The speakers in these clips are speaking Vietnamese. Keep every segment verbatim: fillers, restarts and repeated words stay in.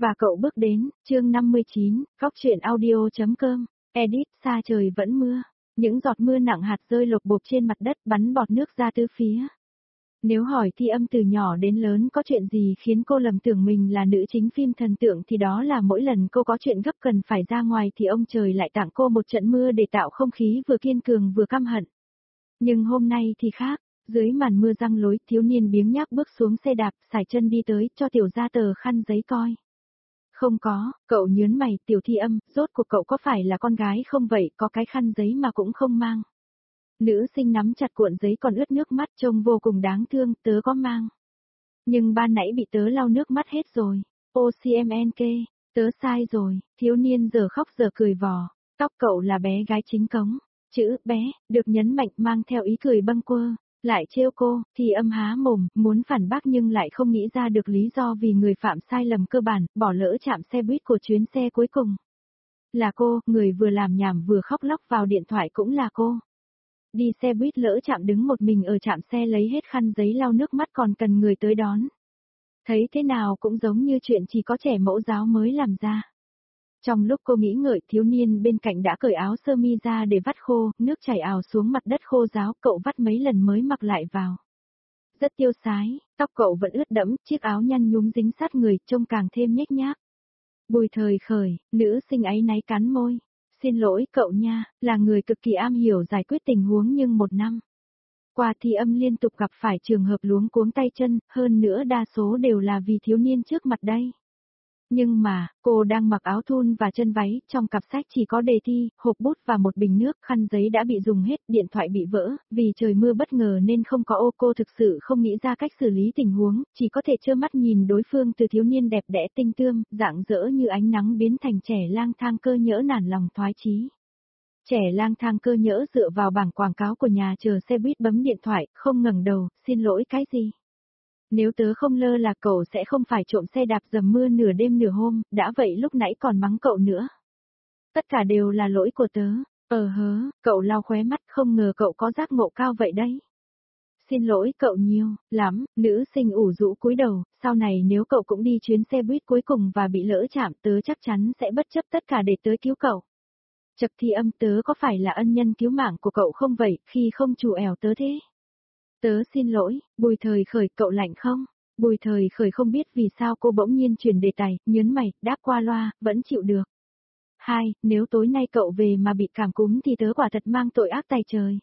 Và cậu bước đến, chương năm mươi chín, góc truyện audio.com, edit, xa trời vẫn mưa. Những giọt mưa nặng hạt rơi lộp bộp trên mặt đất bắn bọt nước ra tứ phía. Nếu hỏi Thi Âm từ nhỏ đến lớn có chuyện gì khiến cô lầm tưởng mình là nữ chính phim thần tượng thì đó là mỗi lần cô có chuyện gấp cần phải ra ngoài thì ông trời lại tặng cô một trận mưa để tạo không khí vừa kiên cường vừa căm hận. Nhưng hôm nay thì khác, dưới màn mưa răng lối thiếu niên biếng nhác bước xuống xe đạp, sải chân đi tới cho tiểu gia tờ khăn giấy coi. Không có, cậu nhớn mày, Tiểu Thi Âm, rốt cuộc cậu có phải là con gái không vậy, có cái khăn giấy mà cũng không mang. Nữ sinh nắm chặt cuộn giấy còn ướt nước mắt trông vô cùng đáng thương, tớ có mang. Nhưng ban nãy bị tớ lau nước mắt hết rồi. ô xê em en ca, tớ sai rồi, thiếu niên giờ khóc giờ cười vò. Tóc cậu là bé gái chính cống. Chữ bé, được nhấn mạnh mang theo ý cười bâng quơ. Lại trêu cô, Thi Âm há mồm, muốn phản bác nhưng lại không nghĩ ra được lý do vì người phạm sai lầm cơ bản, bỏ lỡ chạm xe buýt của chuyến xe cuối cùng. Là cô, người vừa làm nhảm vừa khóc lóc vào điện thoại cũng là cô. Đi xe buýt lỡ chạm đứng một mình ở trạm xe lấy hết khăn giấy lau nước mắt còn cần người tới đón. Thấy thế nào cũng giống như chuyện chỉ có trẻ mẫu giáo mới làm ra. Trong lúc cô nghĩ ngợi thiếu niên bên cạnh đã cởi áo sơ mi ra để vắt khô, nước chảy ào xuống mặt đất khô ráo, cậu vắt mấy lần mới mặc lại vào. Rất tiêu sái, tóc cậu vẫn ướt đẫm, chiếc áo nhăn nhúm dính sát người, trông càng thêm nhếch nhác. Bùi Thời Khởi, nữ sinh áy náy cắn môi. Xin lỗi cậu nha, là người cực kỳ am hiểu giải quyết tình huống nhưng một năm qua Thi Âm liên tục gặp phải trường hợp luống cuống tay chân, hơn nữa đa số đều là vì thiếu niên trước mặt đây. Nhưng mà, cô đang mặc áo thun và chân váy, trong cặp sách chỉ có đề thi, hộp bút và một bình nước, khăn giấy đã bị dùng hết, điện thoại bị vỡ, vì trời mưa bất ngờ nên không có ô, cô thực sự không nghĩ ra cách xử lý tình huống, chỉ có thể trơ mắt nhìn đối phương từ thiếu niên đẹp đẽ tinh tươm, rạng rỡ như ánh nắng biến thành trẻ lang thang cơ nhỡ nản lòng thoái chí. Trẻ lang thang cơ nhỡ dựa vào bảng quảng cáo của nhà chờ xe buýt bấm điện thoại, không ngẩng đầu, xin lỗi cái gì? Nếu tớ không lơ là cậu sẽ không phải trộm xe đạp dầm mưa nửa đêm nửa hôm, đã vậy lúc nãy còn mắng cậu nữa. Tất cả đều là lỗi của tớ, ờ hớ, cậu lau khóe mắt không ngờ cậu có giác ngộ cao vậy đấy. Xin lỗi cậu nhiều, lắm, nữ sinh ủ rũ cúi đầu, sau này nếu cậu cũng đi chuyến xe buýt cuối cùng và bị lỡ chạm tớ chắc chắn sẽ bất chấp tất cả để tới cứu cậu. Chật Thi Âm, tớ có phải là ân nhân cứu mạng của cậu không vậy, khi không chủ ẻo tớ thế? Tớ xin lỗi, Bùi Thời Khởi, cậu lạnh không? Bùi Thời Khởi không biết vì sao cô bỗng nhiên chuyển đề tài, nhớn mày, đáp qua loa, vẫn chịu được. Hai, nếu tối nay cậu về mà bị cảm cúm thì tớ quả thật mang tội ác tày trời.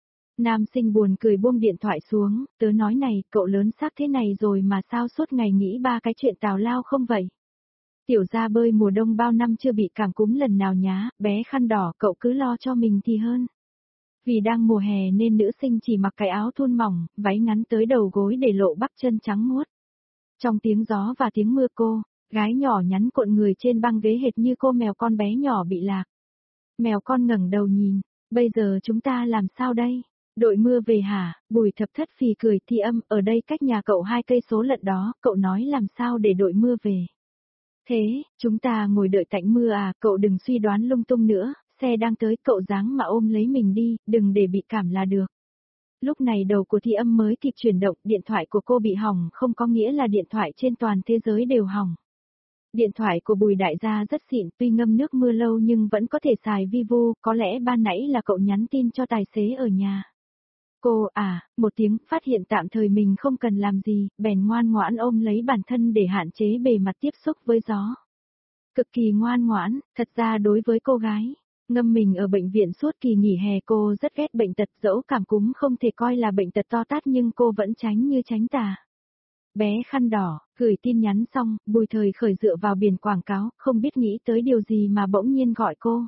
Nam sinh buồn cười buông điện thoại xuống, tớ nói này, cậu lớn xác thế này rồi mà sao suốt ngày nghĩ ba cái chuyện tào lao không vậy? Tiểu gia bơi mùa đông bao năm chưa bị cảm cúm lần nào nhá, bé khăn đỏ cậu cứ lo cho mình thì hơn. Vì đang mùa hè nên nữ sinh chỉ mặc cái áo thun mỏng, váy ngắn tới đầu gối để lộ bắp chân trắng muốt. Trong tiếng gió và tiếng mưa cô, gái nhỏ nhắn cuộn người trên băng ghế hệt như cô mèo con bé nhỏ bị lạc. Mèo con ngẩng đầu nhìn, bây giờ chúng ta làm sao đây? Đội mưa về hả? Bùi Thập Thất phì cười. Thi Âm, ở đây cách nhà cậu hai cây số lận đó, cậu nói làm sao để đội mưa về? Thế, chúng ta ngồi đợi tạnh mưa à, cậu đừng suy đoán lung tung nữa. Xe đang tới, cậu dáng mà ôm lấy mình đi, đừng để bị cảm là được. Lúc này đầu của Thi Âm mới kịp chuyển động, điện thoại của cô bị hỏng không có nghĩa là điện thoại trên toàn thế giới đều hỏng. Điện thoại của Bùi đại gia rất xịn, tuy ngâm nước mưa lâu nhưng vẫn có thể xài vi vu, có lẽ ban nãy là cậu nhắn tin cho tài xế ở nhà. Cô à, một tiếng, phát hiện tạm thời mình không cần làm gì, bèn ngoan ngoãn ôm lấy bản thân để hạn chế bề mặt tiếp xúc với gió. Cực kỳ ngoan ngoãn, thật ra đối với cô gái. Ngâm mình ở bệnh viện suốt kỳ nghỉ hè cô rất ghét bệnh tật, dẫu cảm cúm không thể coi là bệnh tật to tát nhưng cô vẫn tránh như tránh tà. Bé khăn đỏ, gửi tin nhắn xong, Bùi Thời Khởi dựa vào biển quảng cáo, không biết nghĩ tới điều gì mà bỗng nhiên gọi cô.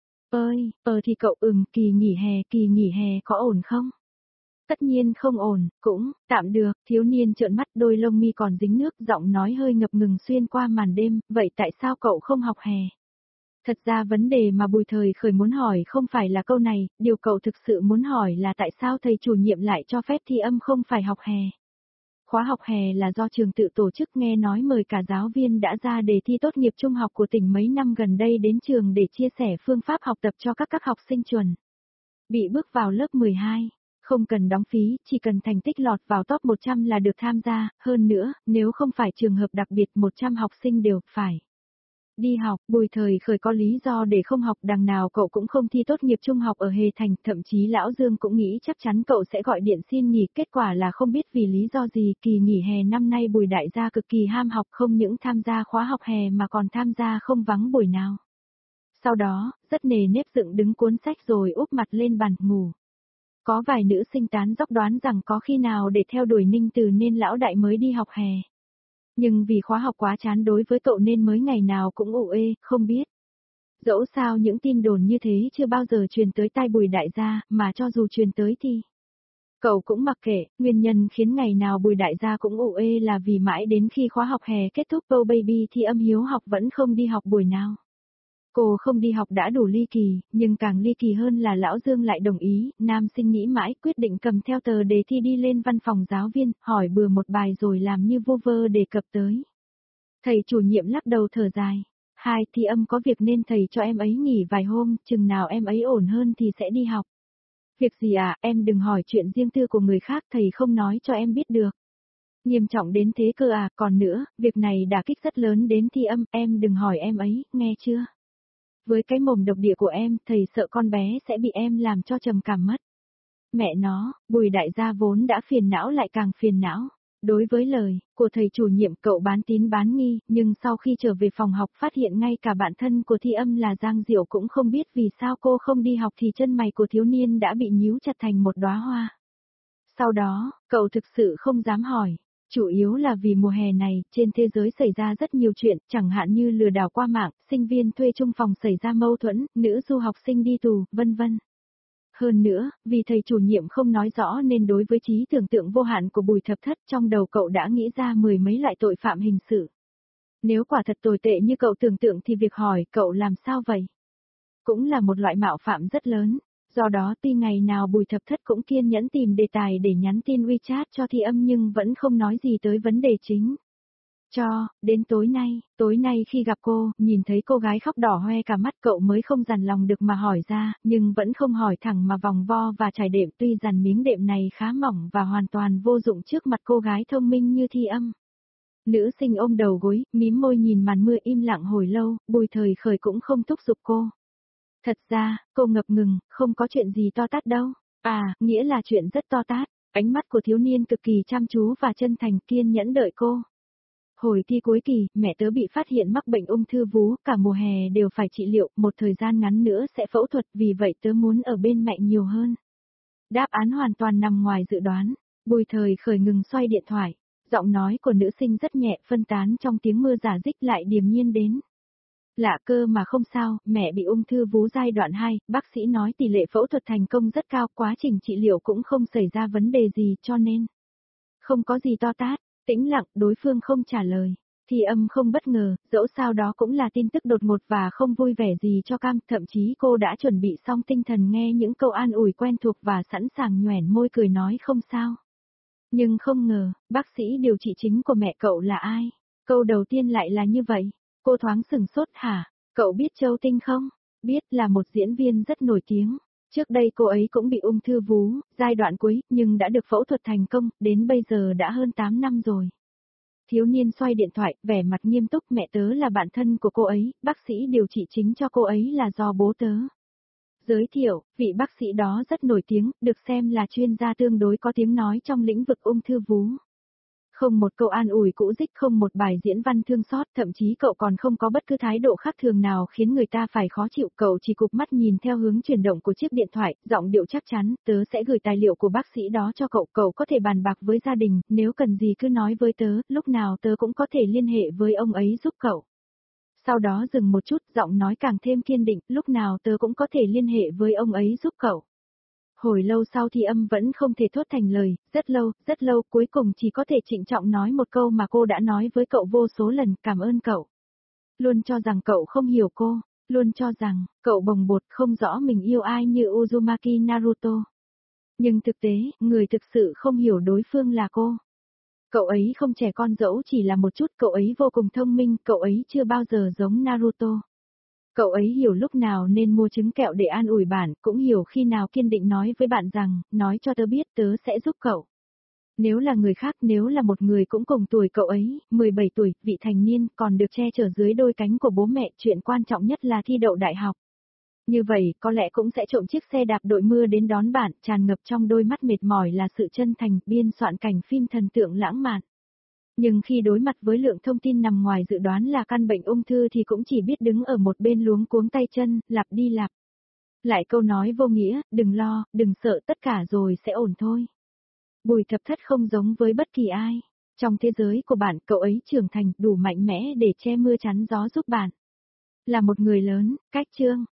Ơi, ờ thì cậu ừm, kỳ nghỉ hè, kỳ nghỉ hè có ổn không? Tất nhiên không ổn, cũng, tạm được, thiếu niên trợn mắt đôi lông mi còn dính nước, giọng nói hơi ngập ngừng xuyên qua màn đêm, vậy tại sao cậu không học hè? Thật ra vấn đề mà Bùi Thời Khởi muốn hỏi không phải là câu này, điều cậu thực sự muốn hỏi là tại sao thầy chủ nhiệm lại cho phép Thi Âm không phải học hè. Khóa học hè là do trường tự tổ chức, nghe nói mời cả giáo viên đã ra đề thi tốt nghiệp trung học của tỉnh mấy năm gần đây đến trường để chia sẻ phương pháp học tập cho các các học sinh chuẩn bị bước vào lớp mười hai. Không cần đóng phí, chỉ cần thành tích lọt vào top một trăm là được tham gia, hơn nữa, nếu không phải trường hợp đặc biệt một trăm học sinh đều phải đi học. Bùi Thời Khởi có lý do để không học, đằng nào cậu cũng không thi tốt nghiệp trung học ở Hề Thành, thậm chí Lão Dương cũng nghĩ chắc chắn cậu sẽ gọi điện xin nghỉ, kết quả là không biết vì lý do gì, kỳ nghỉ hè năm nay Bùi đại gia cực kỳ ham học, không những tham gia khóa học hè mà còn tham gia không vắng buổi nào. Sau đó, rất nề nếp dựng đứng cuốn sách rồi úp mặt lên bàn ngủ. Có vài nữ sinh tán dóc đoán rằng có khi nào để theo đuổi Ninh Từ nên lão đại mới đi học hè. Nhưng vì khóa học quá chán đối với cậu nên mới ngày nào cũng ủ ê, không biết. Dẫu sao những tin đồn như thế chưa bao giờ truyền tới tai Bùi đại gia, mà cho dù truyền tới thì cậu cũng mặc kệ. Nguyên nhân khiến ngày nào Bùi đại gia cũng ủ ê là vì mãi đến khi khóa học hè kết thúc Pâu Baby thì Âm Hiếu học vẫn không đi học buổi nào. Cô không đi học đã đủ ly kỳ, nhưng càng ly kỳ hơn là Lão Dương lại đồng ý, nam sinh nghĩ mãi quyết định cầm theo tờ đề thi đi lên văn phòng giáo viên, hỏi bừa một bài rồi làm như vô vơ đề cập tới. Thầy chủ nhiệm lắc đầu thở dài. Hai, Thi Âm có việc nên thầy cho em ấy nghỉ vài hôm, chừng nào em ấy ổn hơn thì sẽ đi học. Việc gì à, em đừng hỏi chuyện riêng tư của người khác, thầy không nói cho em biết được. Nghiêm trọng đến thế cơ à, còn nữa, việc này đả kích rất lớn đến Thi Âm, em đừng hỏi em ấy, nghe chưa? Với cái mồm độc địa của em, thầy sợ con bé sẽ bị em làm cho trầm cảm mất. Mẹ nó, Bùi đại gia vốn đã phiền não lại càng phiền não. Đối với lời của thầy chủ nhiệm cậu bán tín bán nghi, nhưng sau khi trở về phòng học phát hiện ngay cả bạn thân của Thi Âm là Giang Diệu cũng không biết vì sao cô không đi học thì chân mày của thiếu niên đã bị nhíu chặt thành một đóa hoa. Sau đó, cậu thực sự không dám hỏi. Chủ yếu là vì mùa hè này, trên thế giới xảy ra rất nhiều chuyện, chẳng hạn như lừa đảo qua mạng, sinh viên thuê chung phòng xảy ra mâu thuẫn, nữ du học sinh đi tù, vân vân. Hơn nữa, vì thầy chủ nhiệm không nói rõ nên đối với trí tưởng tượng vô hạn của Bùi Thập Thất trong đầu cậu đã nghĩ ra mười mấy loại tội phạm hình sự. Nếu quả thật tồi tệ như cậu tưởng tượng thì việc hỏi cậu làm sao vậy? Cũng là một loại mạo phạm rất lớn. Do đó tuy ngày nào Bùi Thập Thất cũng kiên nhẫn tìm đề tài để nhắn tin WeChat cho Thi Âm nhưng vẫn không nói gì tới vấn đề chính. Cho, đến tối nay, tối nay khi gặp cô, nhìn thấy cô gái khóc đỏ hoe cả mắt cậu mới không dằn lòng được mà hỏi ra, nhưng vẫn không hỏi thẳng mà vòng vo và trải đệm tuy rằng miếng đệm này khá mỏng và hoàn toàn vô dụng trước mặt cô gái thông minh như Thi Âm. Nữ sinh ôm đầu gối, mím môi nhìn màn mưa im lặng hồi lâu, Bùi Thời Khởi cũng không thúc giục cô. Thật ra, cô ngập ngừng, không có chuyện gì to tát đâu. À, nghĩa là chuyện rất to tát. Ánh mắt của thiếu niên cực kỳ chăm chú và chân thành kiên nhẫn đợi cô. Hồi thi cuối kỳ, mẹ tớ bị phát hiện mắc bệnh ung thư vú, cả mùa hè đều phải trị liệu, một thời gian ngắn nữa sẽ phẫu thuật, vì vậy tớ muốn ở bên mẹ nhiều hơn. Đáp án hoàn toàn nằm ngoài dự đoán. Bùi Thời Khởi ngừng xoay điện thoại. Giọng nói của nữ sinh rất nhẹ phân tán trong tiếng mưa rả rích lại điềm nhiên đến. Lạ cơ mà không sao, mẹ bị ung thư vú giai đoạn hai, bác sĩ nói tỷ lệ phẫu thuật thành công rất cao, quá trình trị liệu cũng không xảy ra vấn đề gì cho nên. Không có gì to tát, tĩnh lặng, đối phương không trả lời. Thi Âm không bất ngờ, dẫu sao đó cũng là tin tức đột ngột và không vui vẻ gì cho cam, thậm chí cô đã chuẩn bị xong tinh thần nghe những câu an ủi quen thuộc và sẵn sàng nhoẻn môi cười nói không sao. Nhưng không ngờ, bác sĩ điều trị chính của mẹ cậu là ai? Câu đầu tiên lại là như vậy. Cô thoáng sừng sốt hả? Cậu biết Châu Tinh không? Biết, là một diễn viên rất nổi tiếng. Trước đây cô ấy cũng bị ung thư vú, giai đoạn cuối, nhưng đã được phẫu thuật thành công, đến bây giờ đã hơn tám năm rồi. Thiếu niên xoay điện thoại, vẻ mặt nghiêm túc, mẹ tớ là bạn thân của cô ấy, bác sĩ điều trị chính cho cô ấy là do bố tớ. Giới thiệu, vị bác sĩ đó rất nổi tiếng, được xem là chuyên gia tương đối có tiếng nói trong lĩnh vực ung thư vú. Không một câu an ủi cũ dích, không một bài diễn văn thương xót, thậm chí cậu còn không có bất cứ thái độ khác thường nào khiến người ta phải khó chịu, cậu chỉ cụp mắt nhìn theo hướng chuyển động của chiếc điện thoại, giọng điệu chắc chắn, tớ sẽ gửi tài liệu của bác sĩ đó cho cậu, cậu có thể bàn bạc với gia đình, nếu cần gì cứ nói với tớ, lúc nào tớ cũng có thể liên hệ với ông ấy giúp cậu. Sau đó dừng một chút, giọng nói càng thêm kiên định, lúc nào tớ cũng có thể liên hệ với ông ấy giúp cậu. Hồi lâu sau Thi Âm vẫn không thể thốt thành lời, rất lâu, rất lâu, cuối cùng chỉ có thể trịnh trọng nói một câu mà cô đã nói với cậu vô số lần, cảm ơn cậu. Luôn cho rằng cậu không hiểu cô, luôn cho rằng, cậu bồng bột không rõ mình yêu ai như Uzumaki Naruto. Nhưng thực tế, người thực sự không hiểu đối phương là cô. Cậu ấy không trẻ con dẫu chỉ là một chút, cậu ấy vô cùng thông minh, cậu ấy chưa bao giờ giống Naruto. Cậu ấy hiểu lúc nào nên mua trứng kẹo để an ủi bạn, cũng hiểu khi nào kiên định nói với bạn rằng, nói cho tớ biết tớ sẽ giúp cậu. Nếu là người khác, nếu là một người cũng cùng tuổi cậu ấy, mười bảy tuổi, vị thành niên, còn được che chở dưới đôi cánh của bố mẹ, chuyện quan trọng nhất là thi đậu đại học. Như vậy, có lẽ cũng sẽ trộm chiếc xe đạp đội mưa đến đón bạn, tràn ngập trong đôi mắt mệt mỏi là sự chân thành, biên soạn cảnh phim thần tượng lãng mạn. Nhưng khi đối mặt với lượng thông tin nằm ngoài dự đoán là căn bệnh ung thư thì cũng chỉ biết đứng ở một bên luống cuống tay chân, lặp đi lặp lại câu nói vô nghĩa, đừng lo, đừng sợ, tất cả rồi sẽ ổn thôi. Bùi Thập Thất không giống với bất kỳ ai. Trong thế giới của bạn, cậu ấy trưởng thành đủ mạnh mẽ để che mưa chắn gió giúp bạn. Là một người lớn, cách chương.